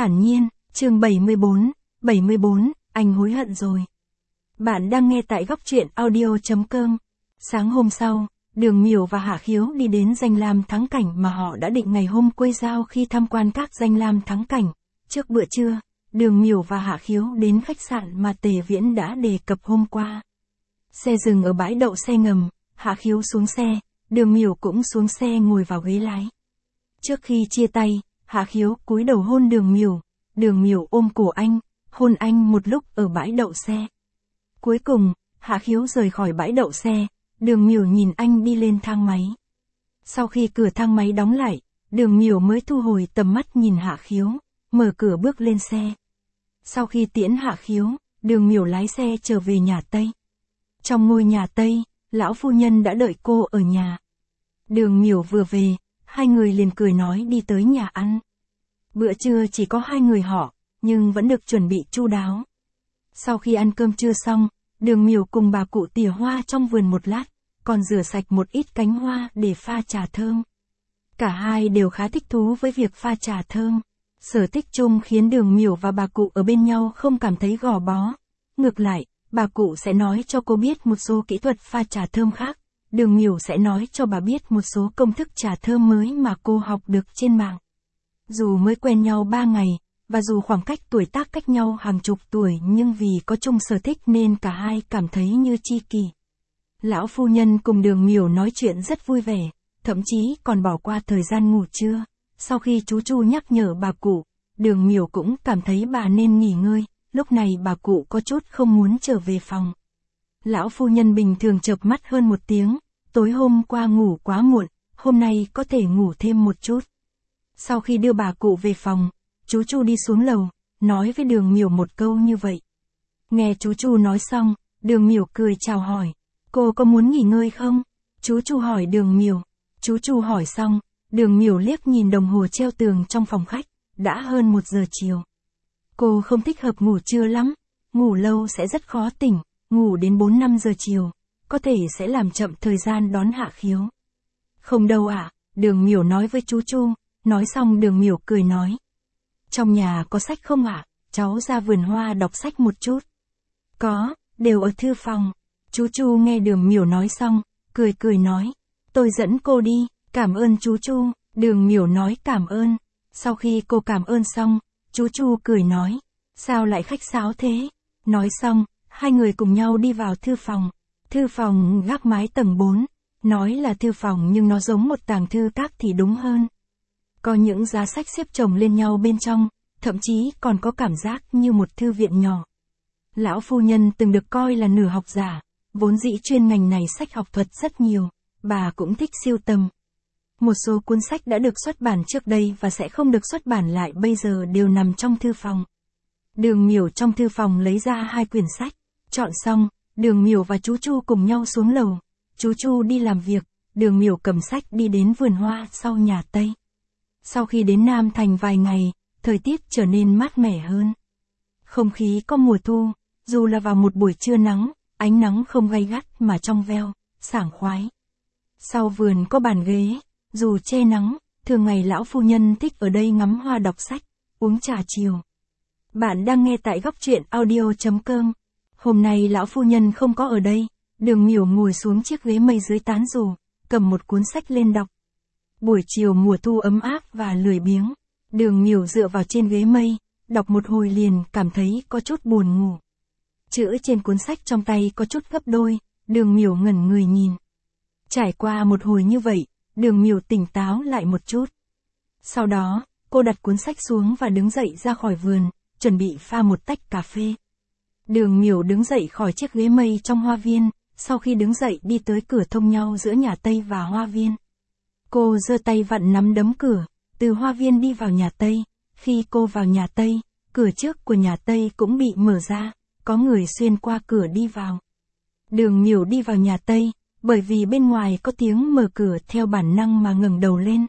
Thản nhiên, chương 74, anh hối hận rồi. Bạn đang nghe tại góc truyện audio.com. Sáng hôm sau, Đường Miểu và Hạ Khiếu đi đến danh lam thắng cảnh mà họ đã định ngày hôm quây giao khi tham quan các danh lam thắng cảnh. Trước bữa trưa, Đường Miểu và Hạ Khiếu đến khách sạn mà Tề Viễn đã đề cập hôm qua. Xe dừng ở bãi đậu xe ngầm, Hạ Khiếu xuống xe, Đường Miểu cũng xuống xe ngồi vào ghế lái. Trước khi chia tay, Hạ Khiếu cúi đầu hôn Đường Miểu ôm cổ anh, hôn anh một lúc ở bãi đậu xe. Cuối cùng, Hạ Khiếu rời khỏi bãi đậu xe, Đường Miểu nhìn anh đi lên thang máy. Sau khi cửa thang máy đóng lại, Đường Miểu mới thu hồi tầm mắt nhìn Hạ Khiếu, mở cửa bước lên xe. Sau khi tiễn Hạ Khiếu, Đường Miểu lái xe trở về nhà Tây. Trong ngôi nhà Tây, lão phu nhân đã đợi cô ở nhà. Đường Miểu vừa về, hai người liền cười nói đi tới nhà ăn. Bữa trưa chỉ có hai người họ, nhưng vẫn được chuẩn bị chu đáo. Sau khi ăn cơm trưa xong, Đường Miểu cùng bà cụ tỉa hoa trong vườn một lát, còn rửa sạch một ít cánh hoa để pha trà thơm. Cả hai đều khá thích thú với việc pha trà thơm. Sở thích chung khiến Đường Miểu và bà cụ ở bên nhau không cảm thấy gò bó. Ngược lại, bà cụ sẽ nói cho cô biết một số kỹ thuật pha trà thơm khác. Đường Miểu sẽ nói cho bà biết một số công thức trà thơm mới mà cô học được trên mạng. Dù mới quen nhau 3 ngày, và dù khoảng cách tuổi tác cách nhau hàng chục tuổi nhưng vì có chung sở thích nên cả hai cảm thấy như tri kỷ. Lão phu nhân cùng Đường Miểu nói chuyện rất vui vẻ, thậm chí còn bỏ qua thời gian ngủ trưa. Sau khi chú Chu nhắc nhở bà cụ, Đường Miểu cũng cảm thấy bà nên nghỉ ngơi, lúc này bà cụ có chút không muốn trở về phòng. Lão phu nhân bình thường chợp mắt hơn một tiếng, tối hôm qua ngủ quá muộn, hôm nay có thể ngủ thêm một chút. Sau khi đưa bà cụ về phòng, chú Chu đi xuống lầu, nói với Đường Miểu một câu như vậy. Nghe chú Chu nói xong, Đường Miểu cười chào hỏi, cô có muốn nghỉ ngơi không? Chú Chu hỏi Đường Miểu. Chú Chu hỏi xong, Đường Miểu liếc nhìn đồng hồ treo tường trong phòng khách, đã hơn 1 giờ chiều. Cô không thích hợp ngủ trưa lắm, ngủ lâu sẽ rất khó tỉnh, ngủ đến 4-5 giờ chiều, có thể sẽ làm chậm thời gian đón Hạ Khiếu. Không đâu ạ, Đường Miểu nói với chú Chu, nói xong Đường Miểu cười nói. Trong nhà có sách không ạ? Cháu ra vườn hoa đọc sách một chút. Có, đều ở thư phòng. Chú Chu nghe Đường Miểu nói xong, cười nói. Tôi dẫn cô đi, cảm ơn chú Chu. Đường Miểu nói cảm ơn. Sau khi cô cảm ơn xong, chú Chu cười nói. Sao lại khách sáo thế? Nói xong, hai người cùng nhau đi vào thư phòng. Thư phòng gác mái tầng 4. Nói là thư phòng nhưng nó giống một tàng thư các thì đúng hơn. Có những giá sách xếp chồng lên nhau bên trong, thậm chí còn có cảm giác như một thư viện nhỏ. Lão phu nhân từng được coi là nửa học giả, vốn dĩ chuyên ngành này sách học thuật rất nhiều, bà cũng thích sưu tầm. Một số cuốn sách đã được xuất bản trước đây và sẽ không được xuất bản lại bây giờ đều nằm trong thư phòng. Đường Miểu trong thư phòng lấy ra 2 quyển sách, chọn xong, Đường Miểu và chú Chu cùng nhau xuống lầu. Chú Chu đi làm việc, Đường Miểu cầm sách đi đến vườn hoa sau nhà Tây. Sau khi đến Nam Thành vài ngày, thời tiết trở nên mát mẻ hơn. Không khí có mùa thu, dù là vào một buổi trưa nắng, ánh nắng không gay gắt mà trong veo, sảng khoái. Sau vườn có bàn ghế, dù che nắng, thường ngày lão phu nhân thích ở đây ngắm hoa đọc sách, uống trà chiều. Bạn đang nghe tại góc truyện audio.com. Hôm nay lão phu nhân không có ở đây, Đường Miểu ngồi xuống chiếc ghế mây dưới tán dù, cầm một cuốn sách lên đọc. Buổi chiều mùa thu ấm áp và lười biếng, Đường Miểu dựa vào trên ghế mây, đọc một hồi liền cảm thấy có chút buồn ngủ. Chữ trên cuốn sách trong tay có chút gấp đôi, Đường Miểu ngẩn người nhìn. Trải qua một hồi như vậy, Đường Miểu tỉnh táo lại một chút. Sau đó, cô đặt cuốn sách xuống và đứng dậy ra khỏi vườn, chuẩn bị pha một tách cà phê. Đường Miểu đứng dậy khỏi chiếc ghế mây trong hoa viên, sau khi đứng dậy đi tới cửa thông nhau giữa nhà Tây và hoa viên. Cô giơ tay vặn nắm đấm cửa, từ hoa viên đi vào nhà Tây. Khi cô vào nhà Tây, cửa trước của nhà Tây cũng bị mở ra, có người xuyên qua cửa đi vào. Đường Miểu đi vào nhà Tây, bởi vì bên ngoài có tiếng mở cửa theo bản năng mà ngẩng đầu lên.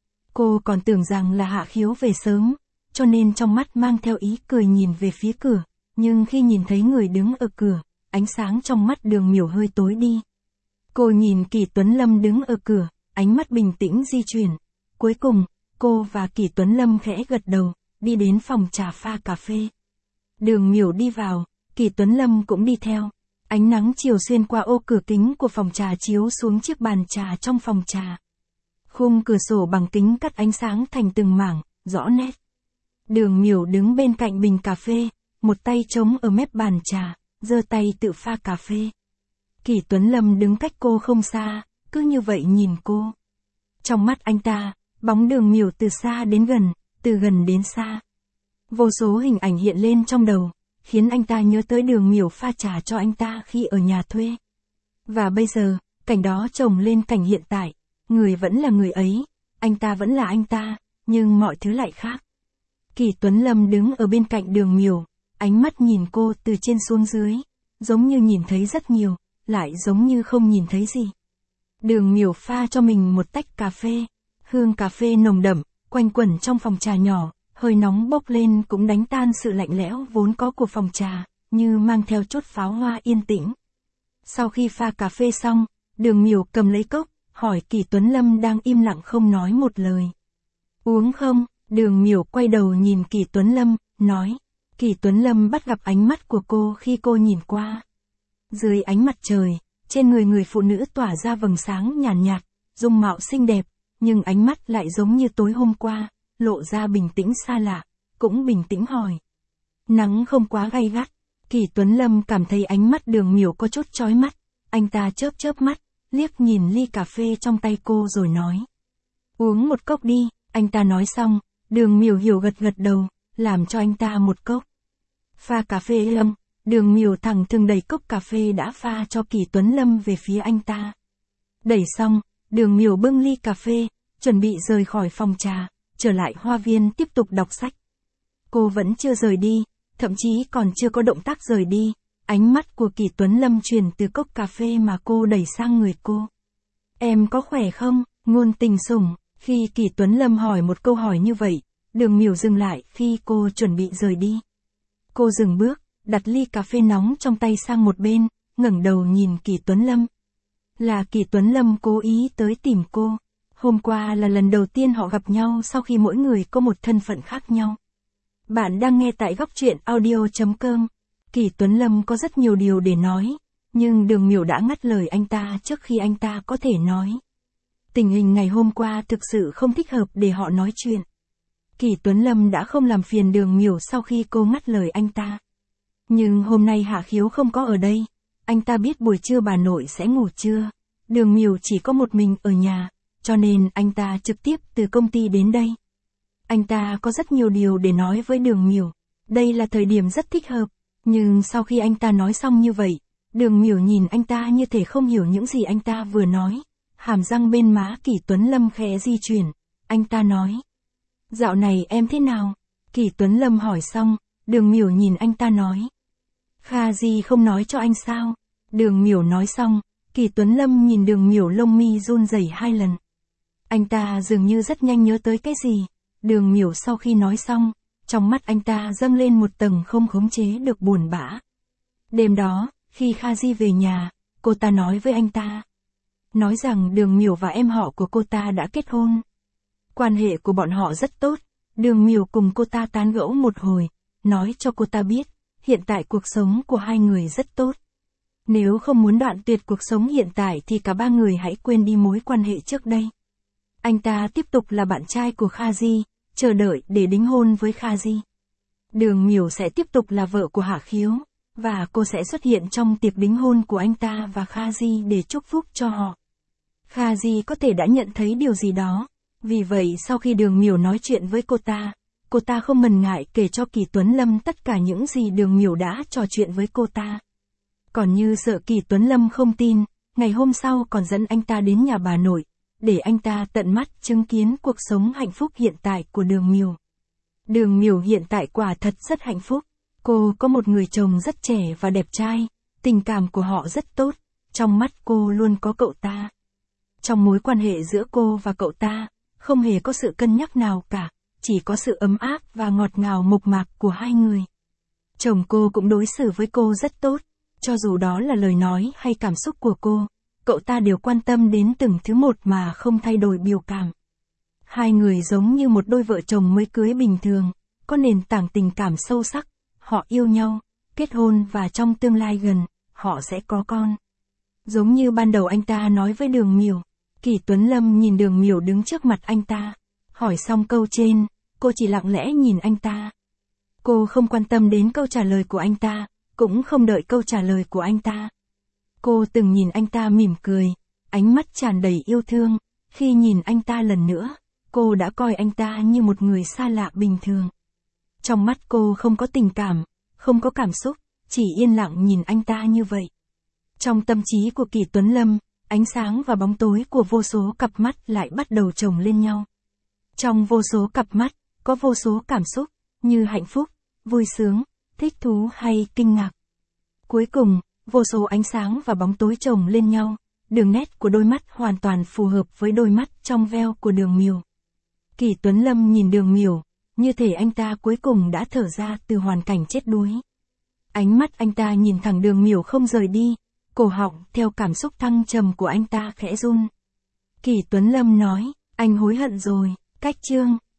Cô còn tưởng rằng là Hạ Khiếu về sớm, cho nên trong mắt mang theo ý cười nhìn về phía cửa, nhưng khi nhìn thấy người đứng ở cửa, ánh sáng trong mắt Đường Miểu hơi tối đi. Cô nhìn Kỷ Tuấn Lâm đứng ở cửa, ánh mắt bình tĩnh di chuyển. Cuối cùng, cô và Kỷ Tuấn Lâm khẽ gật đầu, đi đến phòng trà pha cà phê. Đường Miểu đi vào, Kỳ Tuấn Lâm cũng đi theo. Ánh nắng chiều xuyên qua ô cửa kính của phòng trà chiếu xuống chiếc bàn trà trong phòng trà. Khung cửa sổ bằng kính cắt ánh sáng thành từng mảng, rõ nét. Đường Miểu đứng bên cạnh bình cà phê, một tay trống ở mép bàn trà, giơ tay tự pha cà phê. Kỳ Tuấn Lâm đứng cách cô không xa, cứ như vậy nhìn cô. Trong mắt anh ta, bóng Đường Miểu từ xa đến gần, từ gần đến xa. Vô số hình ảnh hiện lên trong đầu, khiến anh ta nhớ tới Đường Miểu pha trà cho anh ta khi ở nhà thuê. Và bây giờ, cảnh đó chồng lên cảnh hiện tại, người vẫn là người ấy, anh ta vẫn là anh ta, nhưng mọi thứ lại khác. Kỳ Tuấn Lâm đứng ở bên cạnh Đường Miểu, ánh mắt nhìn cô từ trên xuống dưới, giống như nhìn thấy rất nhiều, lại giống như không nhìn thấy gì. Đường Miểu pha cho mình một tách cà phê, hương cà phê nồng đậm, quanh quẩn trong phòng trà nhỏ, hơi nóng bốc lên cũng đánh tan sự lạnh lẽo vốn có của phòng trà, như mang theo chút pháo hoa yên tĩnh. Sau khi pha cà phê xong, Đường Miểu cầm lấy cốc, hỏi Kỳ Tuấn Lâm đang im lặng không nói một lời. Uống không? Đường Miểu quay đầu nhìn Kỳ Tuấn Lâm, nói. Kỳ Tuấn Lâm bắt gặp ánh mắt của cô khi cô nhìn qua. Dưới ánh mặt trời, trên người người phụ nữ tỏa ra vầng sáng nhàn nhạt, dung mạo xinh đẹp, nhưng ánh mắt lại giống như tối hôm qua, lộ ra bình tĩnh xa lạ, cũng bình tĩnh hỏi. Nắng không quá gay gắt, Kỳ Tuấn Lâm cảm thấy ánh mắt Đường Miểu có chút chói mắt, anh ta chớp chớp mắt, liếc nhìn ly cà phê trong tay cô rồi nói. Uống một cốc đi, anh ta nói xong, Đường Miểu hiểu gật gật đầu, làm cho anh ta một cốc. Pha cà phê Lâm, Đường Miểu thẳng thừng đẩy cốc cà phê đã pha cho Kỳ Tuấn Lâm về phía anh ta. Đẩy xong, Đường Miểu bưng ly cà phê, chuẩn bị rời khỏi phòng trà, trở lại hoa viên tiếp tục đọc sách. Cô vẫn chưa rời đi, thậm chí còn chưa có động tác rời đi, ánh mắt của Kỳ Tuấn Lâm truyền từ cốc cà phê mà cô đẩy sang người cô. Em có khỏe không? Ngôn tình sủng. Khi Kỳ Tuấn Lâm hỏi một câu hỏi như vậy, Đường Miểu dừng lại khi cô chuẩn bị rời đi. Cô dừng bước, đặt ly cà phê nóng trong tay sang một bên, ngẩng đầu nhìn Kỳ Tuấn Lâm. Là Kỳ Tuấn Lâm cố ý tới tìm cô. Hôm qua là lần đầu tiên họ gặp nhau sau khi mỗi người có một thân phận khác nhau. Bạn đang nghe tại góc truyện audio.com. Kỳ Tuấn Lâm có rất nhiều điều để nói, nhưng Đường Miểu đã ngắt lời anh ta trước khi anh ta có thể nói. Tình hình ngày hôm qua thực sự không thích hợp để họ nói chuyện. Kỳ Tuấn Lâm đã không làm phiền Đường Miểu sau khi cô ngắt lời anh ta. Nhưng hôm nay Hạ Khiếu không có ở đây, anh ta biết buổi trưa bà nội sẽ ngủ trưa. Đường Miểu chỉ có một mình ở nhà, cho nên anh ta trực tiếp từ công ty đến đây. Anh ta có rất nhiều điều để nói với Đường Miểu, đây là thời điểm rất thích hợp, nhưng sau khi anh ta nói xong như vậy, Đường Miểu nhìn anh ta như thể không hiểu những gì anh ta vừa nói. Hàm răng bên má Kỳ Tuấn Lâm khẽ di chuyển, anh ta nói. Dạo này em thế nào? Kỳ Tuấn Lâm hỏi xong, Đường Miểu nhìn anh ta nói. Kha Di không nói cho anh sao? Đường Miểu nói xong, Kỳ Tuấn Lâm nhìn Đường Miểu lông mi run rẩy 2 lần. Anh ta dường như rất nhanh nhớ tới cái gì. Đường Miểu sau khi nói xong, trong mắt anh ta dâng lên một tầng không khống chế được buồn bã. Đêm đó, khi Kha Di về nhà, cô ta nói với anh ta. Nói rằng Đường Miểu và em họ của cô ta đã kết hôn. Quan hệ của bọn họ rất tốt, Đường Miểu cùng cô ta tán gẫu một hồi, nói cho cô ta biết, hiện tại cuộc sống của hai người rất tốt. Nếu không muốn đoạn tuyệt cuộc sống hiện tại thì cả ba người hãy quên đi mối quan hệ trước đây. Anh ta tiếp tục là bạn trai của Kha Di, chờ đợi để đính hôn với Kha Di. Đường Miểu sẽ tiếp tục là vợ của Hạ Khiếu, và cô sẽ xuất hiện trong tiệc đính hôn của anh ta và Kha Di để chúc phúc cho họ. Kha Di có thể đã nhận thấy điều gì đó, vì vậy sau khi Đường Miểu nói chuyện với cô ta không ngần ngại kể cho Kỳ Tuấn Lâm tất cả những gì Đường Miểu đã trò chuyện với cô ta. Còn như sợ Kỳ Tuấn Lâm không tin, ngày hôm sau còn dẫn anh ta đến nhà bà nội, để anh ta tận mắt chứng kiến cuộc sống hạnh phúc hiện tại của Đường Miểu. Đường Miểu hiện tại quả thật rất hạnh phúc, cô có một người chồng rất trẻ và đẹp trai, tình cảm của họ rất tốt, trong mắt cô luôn có cậu ta. Trong mối quan hệ giữa cô và cậu ta, không hề có sự cân nhắc nào cả, chỉ có sự ấm áp và ngọt ngào mộc mạc của hai người. Chồng cô cũng đối xử với cô rất tốt, cho dù đó là lời nói hay cảm xúc của cô, cậu ta đều quan tâm đến từng thứ một mà không thay đổi biểu cảm. Hai người giống như một đôi vợ chồng mới cưới bình thường, có nền tảng tình cảm sâu sắc, họ yêu nhau, kết hôn và trong tương lai gần, họ sẽ có con. Giống như ban đầu anh ta nói với Đường Miểu, Kỷ Tuấn Lâm nhìn Đường Miểu đứng trước mặt anh ta. Hỏi xong câu trên, cô chỉ lặng lẽ nhìn anh ta. Cô không quan tâm đến câu trả lời của anh ta, cũng không đợi câu trả lời của anh ta. Cô từng nhìn anh ta mỉm cười, ánh mắt tràn đầy yêu thương. Khi nhìn anh ta lần nữa, cô đã coi anh ta như một người xa lạ bình thường. Trong mắt cô không có tình cảm, không có cảm xúc, chỉ yên lặng nhìn anh ta như vậy. Trong tâm trí của Kỷ Tuấn Lâm, ánh sáng và bóng tối của vô số cặp mắt lại bắt đầu chồng lên nhau. Trong vô số cặp mắt, có vô số cảm xúc, như hạnh phúc, vui sướng, thích thú hay kinh ngạc. Cuối cùng, vô số ánh sáng và bóng tối chồng lên nhau, đường nét của đôi mắt hoàn toàn phù hợp với đôi mắt trong veo của Đường Miểu. Kỷ Tuấn Lâm nhìn Đường Miểu, như thể anh ta cuối cùng đã thở ra từ hoàn cảnh chết đuối. Ánh mắt anh ta nhìn thẳng Đường Miểu không rời đi, cổ họng theo cảm xúc thăng trầm của anh ta khẽ run. Kỷ Tuấn Lâm nói, anh hối hận rồi, cách chương.